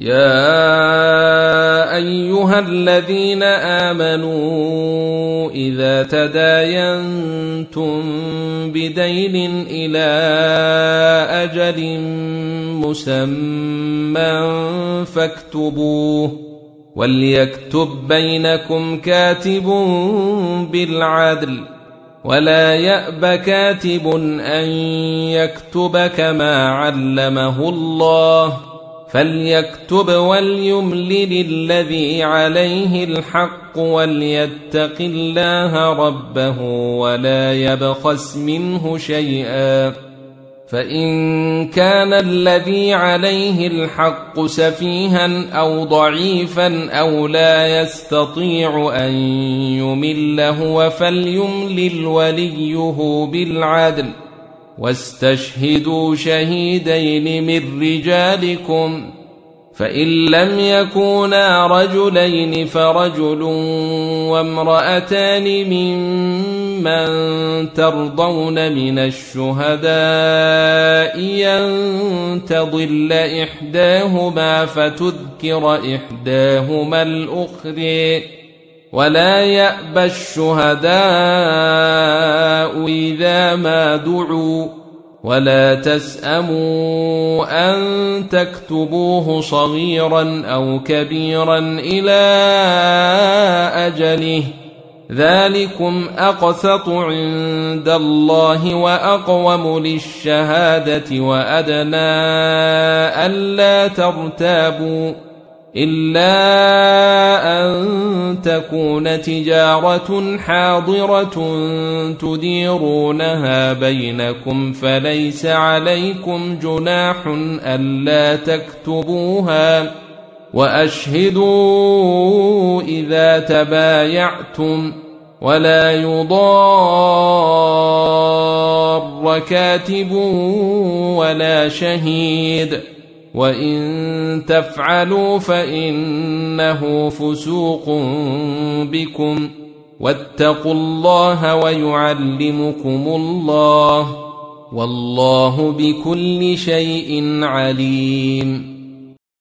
يا أيها الذين آمنوا إذا تداينتم بدين إلى أجل مسمى فاكتبوه، وليكتب بينكم كاتب بالعدل، ولا يأب كاتب أن يكتب كما علمه الله، فليكتب وليملل الذي عليه الحق وليتق الله ربه ولا يبخس منه شيئا، فإن كان الذي عليه الحق سفيها أو ضعيفا أو لا يستطيع أن يمل هو فليملل وليه بالعدل، واستشهدوا شهيدين من رجالكم، فإن لم يكونا رجلين فرجل وامرأتان ممن ترضون من الشهداء أن تضل إحداهما فتذكر إحداهما الأخرى، ولا يأبى الشهداء إذا ما دعوا، ولا تسأموا أن تكتبوه صغيرا أو كبيرا إلى أجله، ذلكم أقسط عند الله وأقوم للشهادة وأدنى ألا ترتابوا، إلا أن تكون تجارة حاضرة تديرونها بينكم فليس عليكم جناح ألا تكتبوها، وأشهدوا إذا تبايعتم، ولا يضار كاتب ولا شهيد، وإن تفعلوا فإنه فسوق بكم، واتقوا الله ويعلمكم الله، والله بكل شيء عليم.